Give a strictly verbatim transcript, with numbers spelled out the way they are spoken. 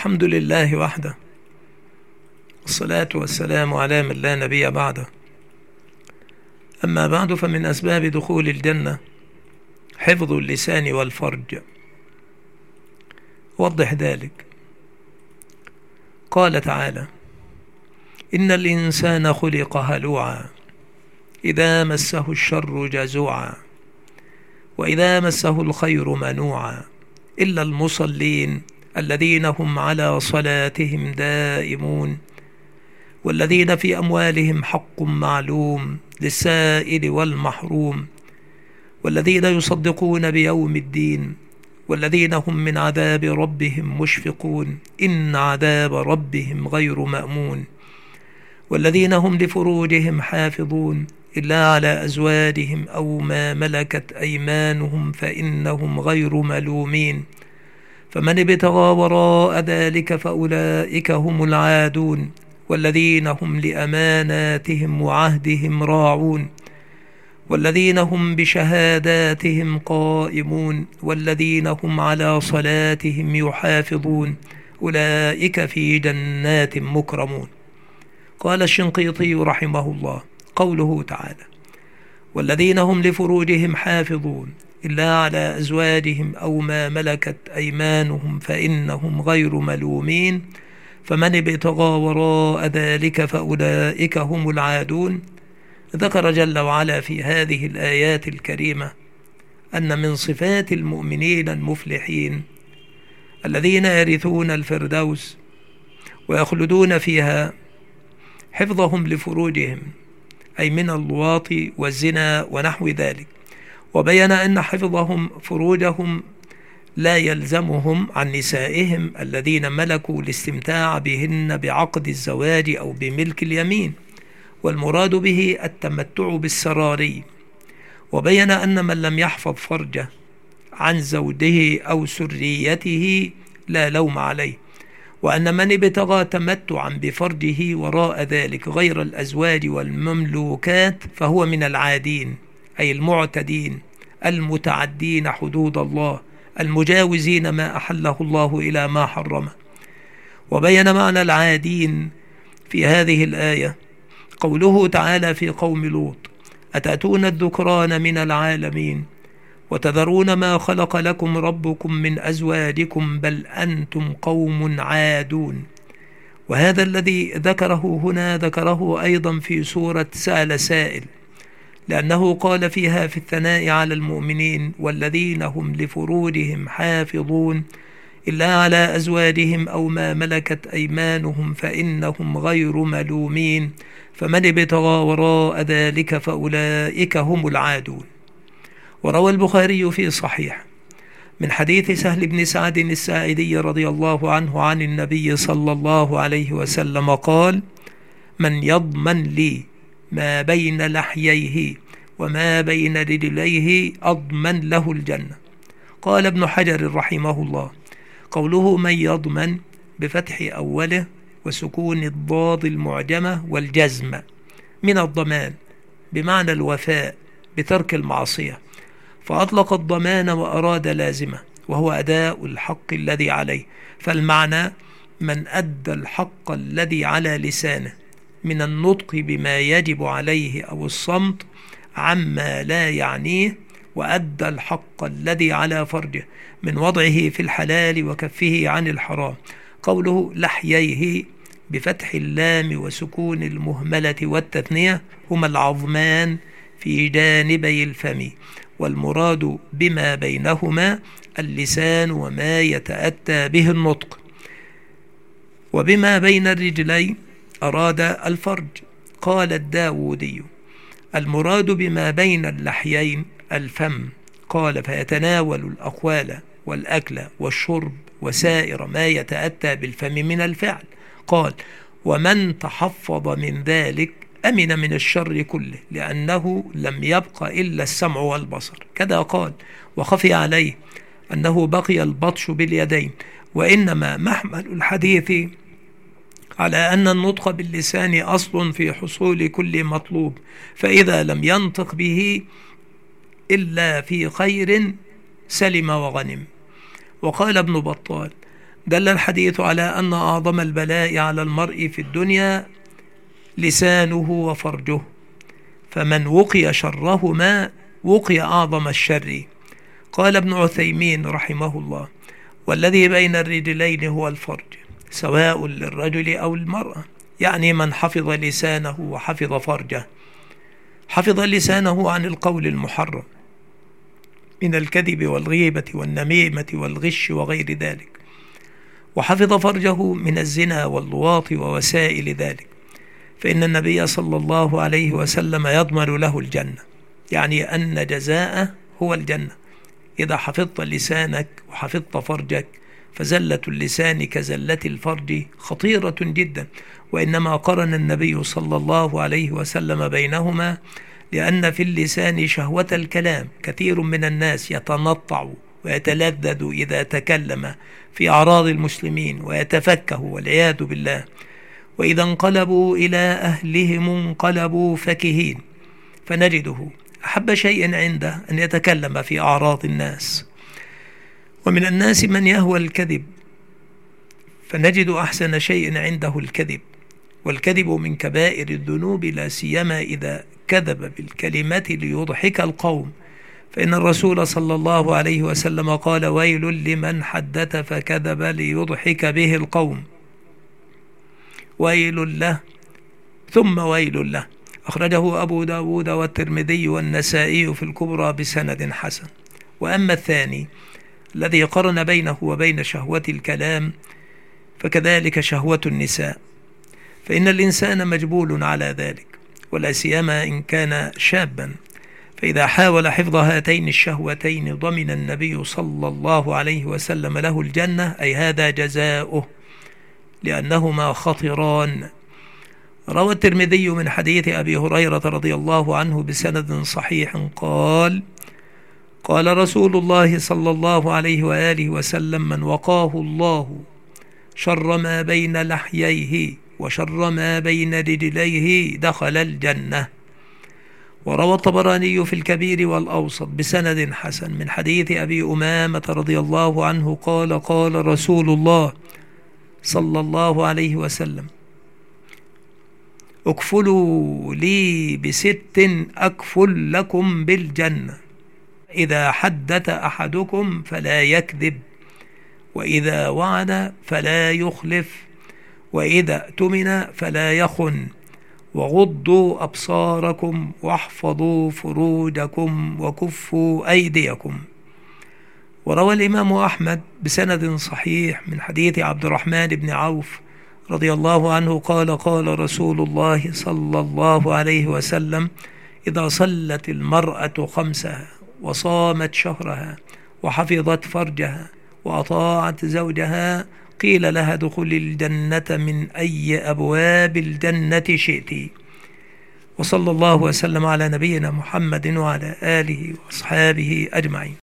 الحمد لله وحده، والصلاة والسلام على من لا نبي بعده. أما بعد، فمن أسباب دخول الجنة حفظ اللسان والفرج. وضح ذلك. قال تعالى: إن الإنسان خلق هلوعا إذا مسه الشر جزوعا وإذا مسه الخير منوعا إلا المصلين الذين هم على صلاتهم دائمون والذين في أموالهم حق معلوم للسائل والمحروم والذين يصدقون بيوم الدين والذين هم من عذاب ربهم مشفقون إن عذاب ربهم غير مأمون والذين هم لفروجهم حافظون إلا على أزواجهم أو ما ملكت أيمانهم فإنهم غير ملومين فمن ابتغى وراء ذلك فأولئك هم العادون والذين هم لأماناتهم وعهدهم راعون والذين هم بشهاداتهم قائمون والذين هم على صلاتهم يحافظون أولئك في جنات مكرمون. قال الشنقيطي رحمه الله: قوله تعالى: والذين هم لفروجهم حافظون إلا على أزواجهم أو ما ملكت أيمانهم فإنهم غير ملومين فمن ابتغى وراء ذلك فأولئك هم العادون. ذكر جل وعلا في هذه الآيات الكريمة أن من صفات المؤمنين المفلحين الذين يرثون الفردوس ويخلدون فيها حفظهم لفروجهم، أي من اللواط والزنا ونحو ذلك، وبين أن حفظهم فروجهم لا يلزمهم عن نسائهم الذين ملكوا الاستمتاع بهن بعقد الزواج أو بملك اليمين، والمراد به التمتع بالسراري. وبين أن من لم يحفظ فرجه عن زوجه أو سريته لا لوم عليه، وأن من ابتغى تمتعا بفرجه وراء ذلك غير الأزواج والمملوكات فهو من العادين، أي المعتدين المتعدين حدود الله المجاوزين ما أحله الله إلى ما حرمه. وبين معنى العادين في هذه الآية قوله تعالى في قوم لوط: أتأتون الذكران من العالمين وتذرون ما خلق لكم ربكم من أزواجكم بل أنتم قوم عادون. وهذا الذي ذكره هنا ذكره أيضا في سورة سأل سائل، لأنه قال فيها في الثناء على المؤمنين: والذين هم لفروجهم حافظون إلا على أزواجهم أو ما ملكت أيمانهم فإنهم غير ملومين فمن ابتغى وراء ذلك فأولئك هم العادون. وروى البخاري في صحيح من حديث سهل بن سعد الساعدي رضي الله عنه عن النبي صلى الله عليه وسلم قال: من يضمن لي ما بين لحييه وما بين رجليه أضمن له الجنة. قال ابن حجر رحمه الله: قوله من يضمن بفتح أوله وسكون الضاد المعجمة والجزم من الضمان بمعنى الوفاء بترك المعصية، فأطلق الضمان وأراد لازمة وهو أداء الحق الذي عليه، فالمعنى من أدى الحق الذي على لسانه من النطق بما يجب عليه أو الصمت عما لا يعنيه، وأدى الحق الذي على فرجه من وضعه في الحلال وكفه عن الحرام. قوله لحييه بفتح اللام وسكون المهملة والتثنية هما العظمان في جانبي الفم، والمراد بما بينهما اللسان وما يتأتى به النطق. وبما بين الرجلين أراد الفرج. قال الداودي: المراد بما بين اللحيين الفم. قال: فيتناول الأقوال والأكل والشرب وسائر ما يتأتى بالفم من الفعل. قال: ومن تحفظ من ذلك أمن من الشر كله لأنه لم يبق إلا السمع والبصر. كذا قال: وخفي عليه أنه بقي البطش باليدين. وإنما محمل الحديث على أن النطق باللسان أصل في حصول كل مطلوب، فإذا لم ينطق به إلا في خير سلم وغنم. وقال ابن بطال: دل الحديث على أن أعظم البلاء على المرء في الدنيا لسانه وفرجه، فمن وقي شرهما وقي أعظم الشر. قال ابن عثيمين رحمه الله: والذي بين الرجلين هو الفرج، سواء للرجل أو المرأة، يعني من حفظ لسانه وحفظ فرجه. حفظ لسانه عن القول المحرم من الكذب والغيبة والنميمة والغش وغير ذلك، وحفظ فرجه من الزنا واللواط ووسائل ذلك، فإن النبي صلى الله عليه وسلم يضمن له الجنة، يعني أن جزاءه هو الجنة إذا حفظت لسانك وحفظت فرجك. فزلة اللسان كزلة الفرج خطيرة جدا، وإنما قرن النبي صلى الله عليه وسلم بينهما، لأن في اللسان شهوة الكلام. كثير من الناس يتنطع ويتلذذ إذا تكلم في أعراض المسلمين ويتفكه والعياذ بالله، وإذا انقلبوا إلى أهلهم انقلبوا فكهين. فنجده أحب شيء عنده أن يتكلم في أعراض الناس. ومن الناس من يهوى الكذب، فنجد أحسن شيء عنده الكذب، والكذب من كبائر الذنوب، لا سيما إذا كذب بالكلمة ليضحك القوم، فإن الرسول صلى الله عليه وسلم قال: ويل لمن حدث فكذب ليضحك به القوم، ويل له ثم ويل له. أخرجه أبو داود والترمذي والنسائي في الكبرى بسند حسن. وأما الثاني الذي قرن بينه وبين شهوة الكلام، فكذلك شهوة النساء، فإن الإنسان مجبول على ذلك، ولا سيما إن كان شابا. فإذا حاول حفظ هاتين الشهوتين ضمن النبي صلى الله عليه وسلم له الجنة، أي هذا جزاؤه، لأنهما خطران. روى الترمذي من حديث أبي هريرة رضي الله عنه بسند صحيح قال: قال رسول الله صلى الله عليه وآله وسلم: من وقاه الله شر ما بين لحييه وشر ما بين رجليه دخل الجنة. وروى الطبراني في الكبير والأوسط بسند حسن من حديث أبي أمامة رضي الله عنه قال: قال رسول الله صلى الله عليه وسلم: اكفلوا لي بست أكفل لكم بالجنة، إذا حدث أحدكم فلا يكذب، وإذا وعد فلا يخلف، وإذا اؤتمن فلا يخن، وغضوا أبصاركم واحفظوا فروجكم وكفوا أيديكم. وروى الإمام أحمد بسند صحيح من حديث عبد الرحمن بن عوف رضي الله عنه قال: قال رسول الله صلى الله عليه وسلم: إذا صلت المرأة خمسها وصامت شهرها وحفظت فرجها وأطاعت زوجها قيل لها ادخلي الجنة من أي أبواب الجنة شئت. وصلى الله وسلم على نبينا محمد وعلى آله وأصحابه أجمعين.